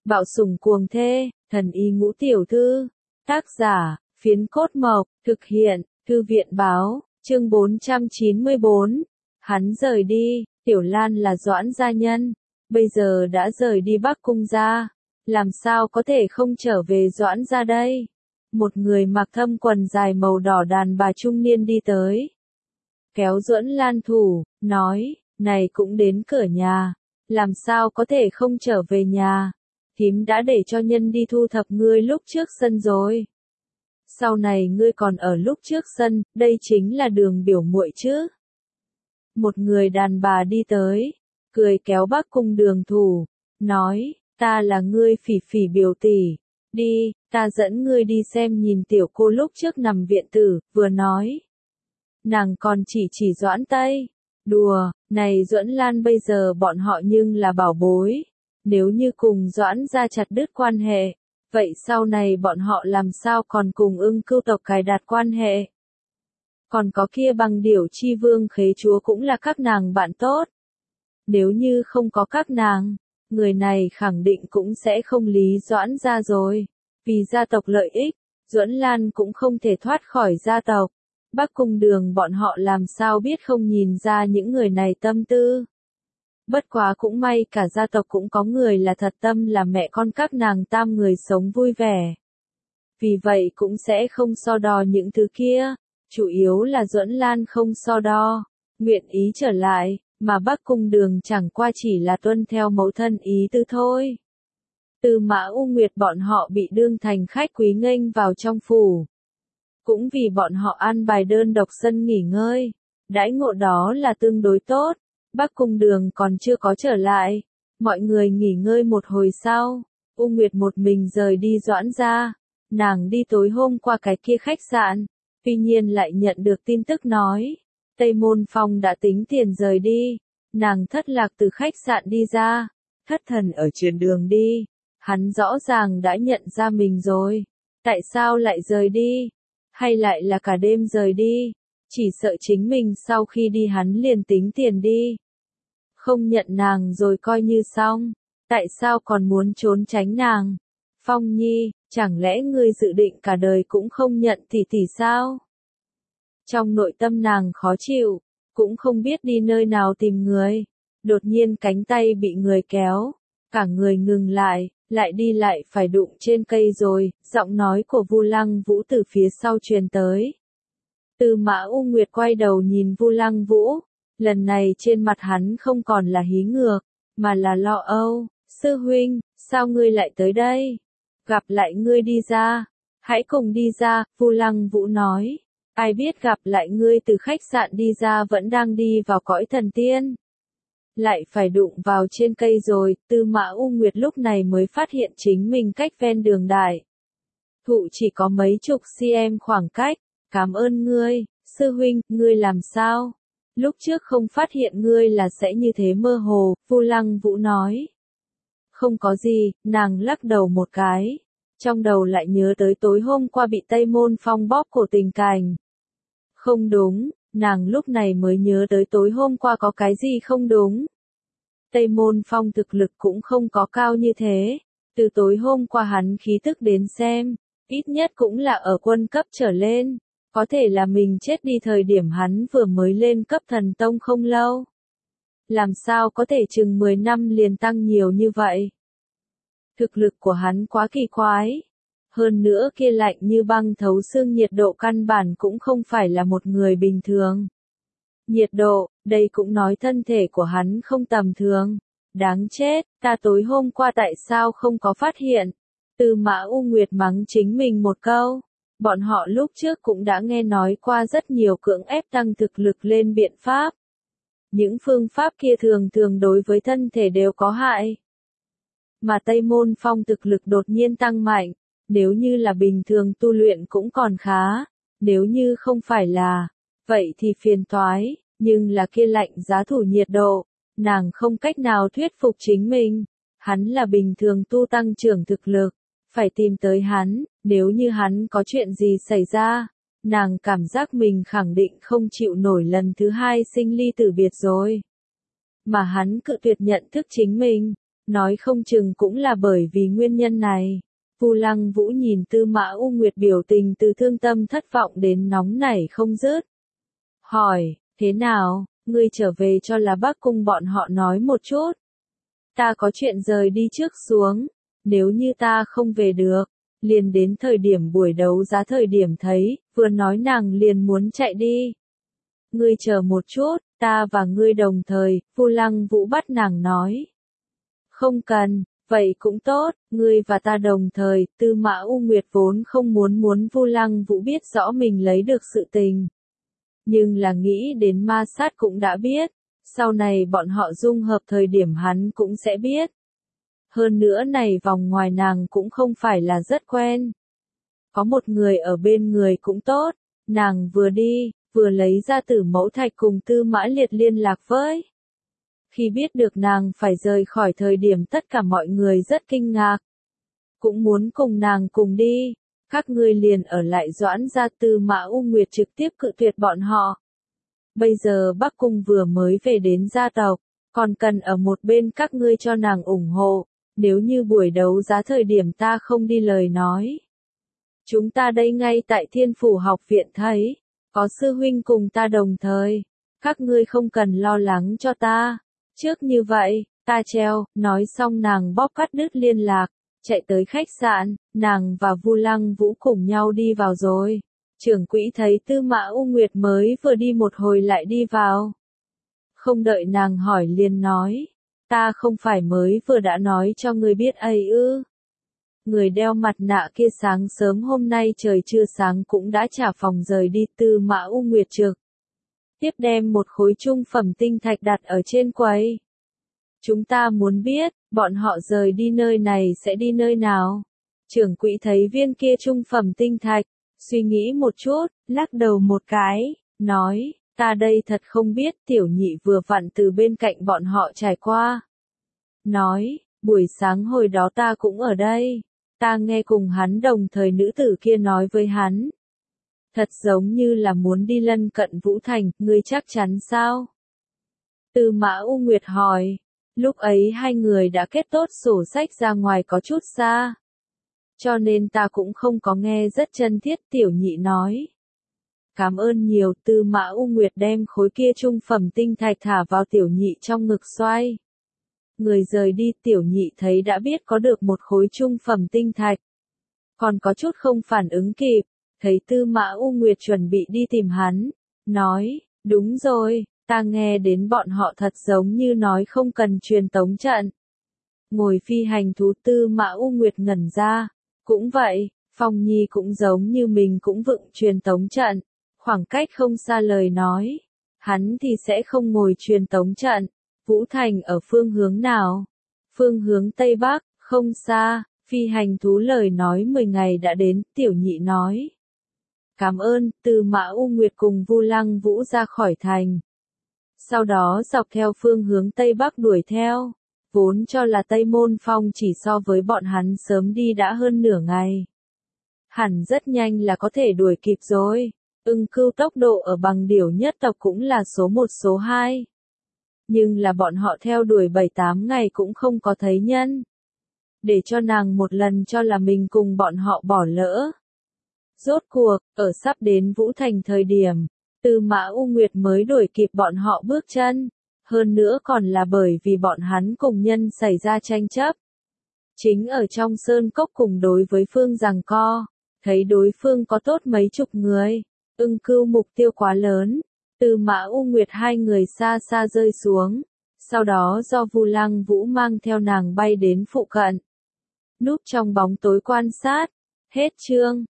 Bạo sủng cuồng thê, thần y ngũ tiểu thư. Tác giả, Phiến Cốt Mộc, thực hiện, Thư viện báo, chương 494. Hắn rời đi, Tiểu Lan là Doãn gia nhân, bây giờ đã rời đi Bắc Cung gia, làm sao có thể không trở về Doãn gia đây? Một người mặc thâm quần dài màu đỏ đàn bà trung niên đi tới, kéo Doãn Lan thủ, nói, này cũng đến cửa nhà, làm sao có thể không trở về nhà? Thím đã để cho nhân đi thu thập ngươi lúc trước sân rồi. Sau này ngươi còn ở lúc trước sân, đây chính là Đường biểu muội chứ. Một người đàn bà đi tới, cười kéo Bắc Cung Đường thủ, nói, ta là ngươi Phỉ Phỉ biểu tỷ, đi, ta dẫn ngươi đi xem nhìn tiểu cô lúc trước nằm viện tử, vừa nói. Nàng còn chỉ Doãn Tây, đùa, này Doãn Lan bây giờ bọn họ nhưng là bảo bối, nếu như cùng Doãn gia chặt đứt quan hệ, vậy sau này bọn họ làm sao còn cùng Ưng Cưu tộc cài đặt quan hệ? Còn có kia Bằng Điểu Chi Vương Khế chúa cũng là các nàng bạn tốt. Nếu như không có các nàng, người này khẳng định cũng sẽ không lý Doãn gia rồi. Vì gia tộc lợi ích, Doãn Lan cũng không thể thoát khỏi gia tộc. Bắc Cung Đường bọn họ làm sao biết không nhìn ra những người này tâm tư. Bất quá cũng may cả gia tộc cũng có người là thật tâm là mẹ con các nàng tam người sống vui vẻ. Vì vậy cũng sẽ không so đo những thứ kia, chủ yếu là Doãn Lan không so đo, nguyện ý trở lại, mà Bắc Cung Đường chẳng qua chỉ là tuân theo mẫu thân ý tư thôi. Tư Mã U Nguyệt bọn họ bị đương thành khách quý nghênh vào trong phủ. Cũng vì bọn họ an bài đơn độc sân nghỉ ngơi, đãi ngộ đó là tương đối tốt. Bắc Cung Đường còn chưa có trở lại, mọi người nghỉ ngơi một hồi sau, U Nguyệt một mình rời đi Doãn gia, nàng đi tối hôm qua cái kia khách sạn, tuy nhiên lại nhận được tin tức nói, Tây Môn Phong đã tính tiền rời đi, nàng thất lạc từ khách sạn đi ra, thất thần ở trên đường đi, hắn rõ ràng đã nhận ra mình rồi, tại sao lại rời đi, hay lại là cả đêm rời đi, chỉ sợ chính mình sau khi đi hắn liền tính tiền đi. Không nhận nàng rồi coi như xong, tại sao còn muốn trốn tránh nàng? Phong Nhi, chẳng lẽ ngươi dự định cả đời cũng không nhận tỷ tỷ sao? Trong nội tâm nàng khó chịu, cũng không biết đi nơi nào tìm người. Đột nhiên cánh tay bị người kéo, cả người ngừng lại đi lại phải đụng trên cây rồi, giọng nói của Vu Lăng Vũ từ phía sau truyền tới. Tư Mã U Nguyệt quay đầu nhìn Vu Lăng Vũ. Lần này trên mặt hắn không còn là hí ngược, mà là lo âu. Sư huynh, sao ngươi lại tới đây? Gặp lại ngươi đi ra. Hãy cùng đi ra, Vu Lăng Vũ nói. Ai biết gặp lại ngươi từ khách sạn đi ra vẫn đang đi vào cõi thần tiên. Lại phải đụng vào trên cây rồi, Tư Mã U Nguyệt lúc này mới phát hiện chính mình cách ven đường đại. Thụ chỉ có mấy chục cm khoảng cách. Cảm ơn ngươi, sư huynh, ngươi làm sao? Lúc trước không phát hiện ngươi là sẽ như thế mơ hồ, Vu Lăng Vũ nói. Không có gì, nàng lắc đầu một cái. Trong đầu lại nhớ tới tối hôm qua bị Tây Môn Phong bóp cổ tình cảnh. Không đúng, nàng lúc này mới nhớ tới tối hôm qua có cái gì không đúng. Tây Môn Phong thực lực cũng không có cao như thế. Từ tối hôm qua hắn khí tức đến xem, ít nhất cũng là ở quân cấp trở lên. Có thể là mình chết đi thời điểm hắn vừa mới lên cấp thần tông không lâu. Làm sao có thể chừng 10 năm liền tăng nhiều như vậy? Thực lực của hắn quá kỳ quái. Hơn nữa kia lạnh như băng thấu xương nhiệt độ căn bản cũng không phải là một người bình thường. Nhiệt độ, đây cũng nói thân thể của hắn không tầm thường. Đáng chết, ta tối hôm qua tại sao không có phát hiện? Tư Mã U Nguyệt mắng chính mình một câu. Bọn họ lúc trước cũng đã nghe nói qua rất nhiều cưỡng ép tăng thực lực lên biện pháp. Những phương pháp kia thường thường đối với thân thể đều có hại. Mà Tây Môn Phong thực lực đột nhiên tăng mạnh, nếu như là bình thường tu luyện cũng còn khá, nếu như không phải là, vậy thì phiền toái, nhưng là kia lạnh giá thủ nhiệt độ, nàng không cách nào thuyết phục chính mình, hắn là bình thường tu tăng trưởng thực lực. Phải tìm tới hắn, nếu như hắn có chuyện gì xảy ra, nàng cảm giác mình khẳng định không chịu nổi lần thứ hai sinh ly tử biệt rồi. Mà hắn cự tuyệt nhận thức chính mình, Nói không chừng cũng là bởi vì nguyên nhân này. Vu Lăng Vũ nhìn Tư Mã U Nguyệt biểu tình từ thương tâm thất vọng đến nóng nảy không dứt. Hỏi, thế nào, ngươi trở về cho là Bắc Cung bọn họ nói một chút. Ta có chuyện rời đi trước xuống, nếu như ta không về được, liền đến thời điểm buổi đấu giá thời điểm thấy, vừa nói nàng liền muốn chạy đi. Ngươi chờ một chút, ta và ngươi đồng thời, Vu Lăng Vũ bắt nàng nói. Không cần, vậy cũng tốt, ngươi và ta đồng thời, Tư Mã U Nguyệt vốn không muốn Vu Lăng Vũ biết rõ mình lấy được sự tình. Nhưng là nghĩ đến ma sát cũng đã biết, sau này bọn họ dung hợp thời điểm hắn cũng sẽ biết. Hơn nữa này vòng ngoài nàng cũng không phải là rất quen. Có một người ở bên người cũng tốt, nàng vừa đi, vừa lấy ra Tử Mẫu Thạch cùng Tư Mã Liệt liên lạc với. Khi biết được nàng phải rời khỏi thời điểm tất cả mọi người rất kinh ngạc. Cũng muốn cùng nàng cùng đi, các ngươi liền ở lại Doãn gia. Tư Mã U Nguyệt trực tiếp cự tuyệt bọn họ. Bây giờ Bắc Cung vừa mới về đến gia tộc, còn cần ở một bên các ngươi cho nàng ủng hộ, nếu như buổi đấu giá thời điểm ta không đi lời nói. Chúng ta đây ngay tại Thiên Phủ học viện thấy, có sư huynh cùng ta đồng thời, các ngươi không cần lo lắng cho ta. Trước như vậy, ta treo, nói xong nàng bóp cắt đứt liên lạc, chạy tới khách sạn, nàng và Vu Lăng Vũ cùng nhau đi vào rồi. Trưởng quỹ thấy Tư Mã U Nguyệt mới vừa đi một hồi lại đi vào. Không đợi nàng hỏi liền nói, ta không phải mới vừa đã nói cho người biết ấy ư. Người đeo mặt nạ kia sáng sớm hôm nay trời chưa sáng cũng đã trả phòng rời đi. Tư Mã U Nguyệt trực tiếp đem một khối trung phẩm tinh thạch đặt ở trên quầy. Chúng ta muốn biết, bọn họ rời đi nơi này sẽ đi nơi nào? Trưởng quỹ thấy viên kia trung phẩm tinh thạch, suy nghĩ một chút, lắc đầu một cái, nói, ta đây thật không biết. Tiểu Nhị vừa vặn từ bên cạnh bọn họ trải qua. Nói, buổi sáng hồi đó ta cũng ở đây, ta nghe cùng hắn đồng thời nữ tử kia nói với hắn. Thật giống như là muốn đi lân cận Vũ Thành, ngươi chắc chắn sao? Tư Mã U Nguyệt hỏi, lúc ấy hai người đã kết tốt sổ sách ra ngoài có chút xa. Cho nên ta cũng không có nghe rất chân thiết. Tiểu Nhị nói. Cảm ơn nhiều. Tư Mã U Nguyệt đem khối kia trung phẩm tinh thạch thả vào Tiểu Nhị trong ngực xoay. Người rời đi. Tiểu Nhị thấy đã biết có được một khối trung phẩm tinh thạch. Còn có chút không phản ứng kịp. Thấy Tư Mã U Nguyệt chuẩn bị đi tìm hắn. Nói, đúng rồi, ta nghe đến bọn họ thật giống như nói không cần truyền tống trận. Ngồi phi hành thú. Tư Mã U Nguyệt ngẩn ra. Cũng vậy, Phong Nhi cũng giống như mình cũng vựng truyền tống trận. Khoảng cách không xa lời nói. Hắn thì sẽ không ngồi truyền tống trận. Vũ Thành ở phương hướng nào? Phương hướng Tây Bắc, không xa. Phi hành thú lời nói 10 ngày đã đến. Tiểu Nhị nói. Cảm ơn. Tư Mã U Nguyệt cùng Vu Lăng Vũ ra khỏi thành. Sau đó dọc theo phương hướng Tây Bắc đuổi theo. Vốn cho là Tây Môn Phong chỉ so với bọn hắn sớm đi đã hơn nửa ngày. Hẳn rất nhanh là có thể đuổi kịp rồi. Ưng Cưu tốc độ ở Bằng Điểu nhất tộc cũng là số 1 số 2. Nhưng là bọn họ theo đuổi 7-8 ngày cũng không có thấy nhân. Để cho nàng một lần cho là mình cùng bọn họ bỏ lỡ. Rốt cuộc, ở sắp đến Vũ Thành thời điểm, Tư Mã U Nguyệt mới đuổi kịp bọn họ bước chân. Hơn nữa còn là bởi vì bọn hắn cùng nhân xảy ra tranh chấp. Chính ở trong sơn cốc cùng đối với phương giằng co, thấy đối phương có tốt mấy chục người, Ưng Cưu mục tiêu quá lớn, Tư Mã U Nguyệt hai người xa xa rơi xuống, sau đó do Vu Lăng Vũ mang theo nàng bay đến phụ cận. Núp trong bóng tối quan sát, hết chương.